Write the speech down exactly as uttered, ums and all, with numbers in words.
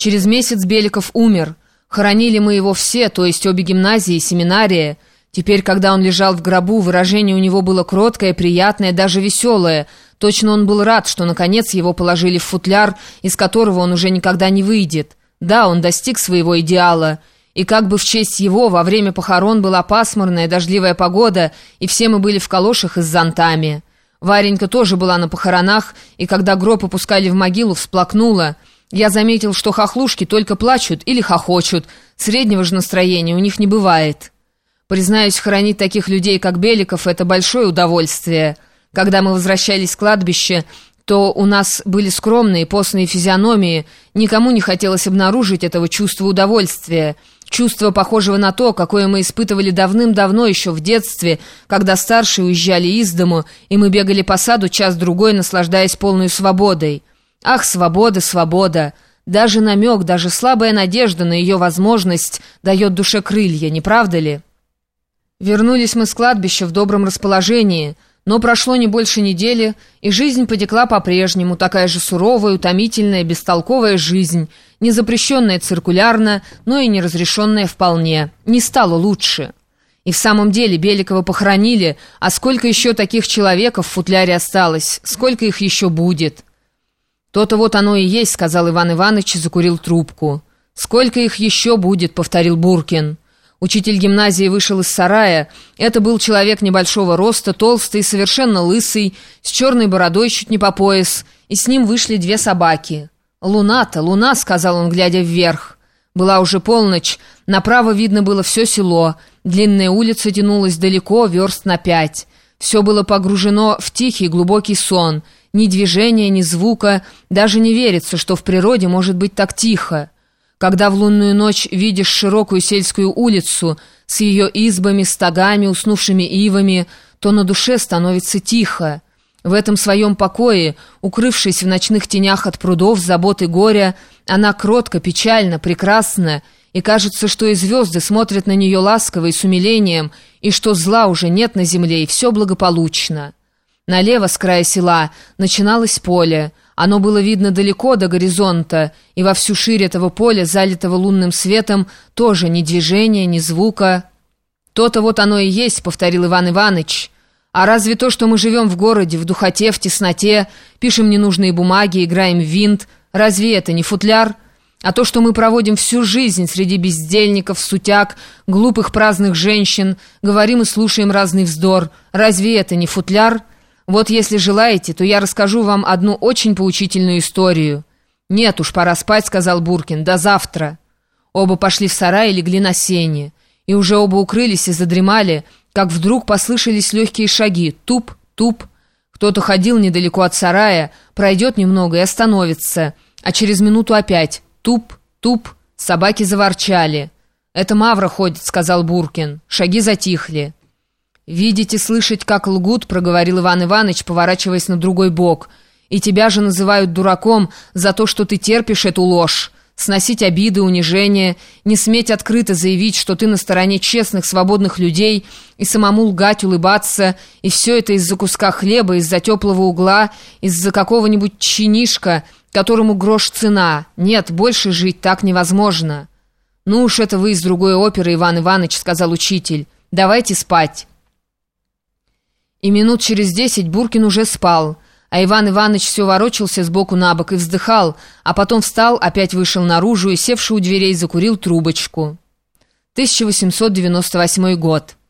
Через месяц Беликов умер. Хоронили мы его все, то есть обе гимназии и семинария. Теперь, когда он лежал в гробу, выражение у него было кроткое, приятное, даже веселое. Точно он был рад, что, наконец, его положили в футляр, из которого он уже никогда не выйдет. Да, он достиг своего идеала. И как бы в честь его во время похорон была пасмурная, дождливая погода, и все мы были в калошах и с зонтами. Варенька тоже была на похоронах, и когда гроб опускали в могилу, всплакнула. Я заметил, что хохлушки только плачут или хохочут. Среднего же настроения у них не бывает. Признаюсь, хоронить таких людей, как Беликов, это большое удовольствие. Когда мы возвращались с кладбища, то у нас были скромные, постные физиономии. Никому не хотелось обнаружить этого чувства удовольствия. Чувство, похожего на то, какое мы испытывали давным-давно еще в детстве, когда старшие уезжали из дому, и мы бегали по саду час-другой, наслаждаясь полной свободой. Ах, свобода, свобода! Даже намек, даже слабая надежда на ее возможность дает душе крылья, не правда ли? Вернулись мы с кладбища в добром расположении, но прошло не больше недели, и жизнь потекла по-прежнему, такая же суровая, утомительная, бестолковая жизнь, не запрещенная циркулярно, но и не разрешенная вполне. Не стало лучше. И в самом деле Беликова похоронили, а сколько еще таких человеков в футляре осталось, сколько их еще будет? «То-то вот оно и есть», — сказал Иван Иванович и закурил трубку. «Сколько их еще будет», — повторил Буркин. Учитель гимназии вышел из сарая. Это был человек небольшого роста, толстый, совершенно лысый, с черной бородой чуть не по пояс, и с ним вышли две собаки. «Луна-то, луна», — сказал он, глядя вверх. Была уже полночь, направо видно было все село, длинная улица тянулась далеко, верст на пять. Все было погружено в тихий глубокий сон, ни движения, ни звука, даже не верится, что в природе может быть так тихо. Когда в лунную ночь видишь широкую сельскую улицу с ее избами, стогами, уснувшими ивами, то на душе становится тихо. В этом своем покое, укрывшись в ночных тенях от прудов, забот и горя, она кротко, печально, прекрасна, и кажется, что и звезды смотрят на нее ласково и с умилением, и что зла уже нет на земле, и все благополучно. Налево, с края села, начиналось поле. Оно было видно далеко до горизонта, и во всю ширь этого поля, залитого лунным светом, тоже ни движения, ни звука. «То-то вот оно и есть», — повторил Иван Иванович. «А разве то, что мы живем в городе, в духоте, в тесноте, пишем ненужные бумаги, играем в винт, разве это не футляр? А то, что мы проводим всю жизнь среди бездельников, сутяг, глупых праздных женщин, говорим и слушаем разный вздор, разве это не футляр? Вот если желаете, то я расскажу вам одну очень поучительную историю». «Нет уж, пора спать», — сказал Буркин, — «до завтра». Оба пошли в сарай и легли на сене, и уже оба укрылись и задремали, как вдруг послышались легкие шаги, туп, туп. Кто-то ходил недалеко от сарая, пройдет немного и остановится, а через минуту опять туп, туп, собаки заворчали. «Это Мавра ходит», — сказал Буркин. Шаги затихли. «Видеть и слышать, как лгут», — проговорил Иван Иванович, поворачиваясь на другой бок. «И тебя же называют дураком за то, что ты терпишь эту ложь. Сносить обиды, унижения, не сметь открыто заявить, что ты на стороне честных, свободных людей, и самому лгать, улыбаться, и все это из-за куска хлеба, из-за теплого угла, из-за какого-нибудь чинишка, которому грош цена. Нет, больше жить так невозможно». «Ну уж это вы из другой оперы, Иван Иванович», — сказал учитель. «Давайте спать». И минут через десять Буркин уже спал, а Иван Иванович все ворочался сбоку на бок и вздыхал, а потом встал, опять вышел наружу и, севши у дверей, закурил трубочку. тысяча восемьсот девяносто восьмой год.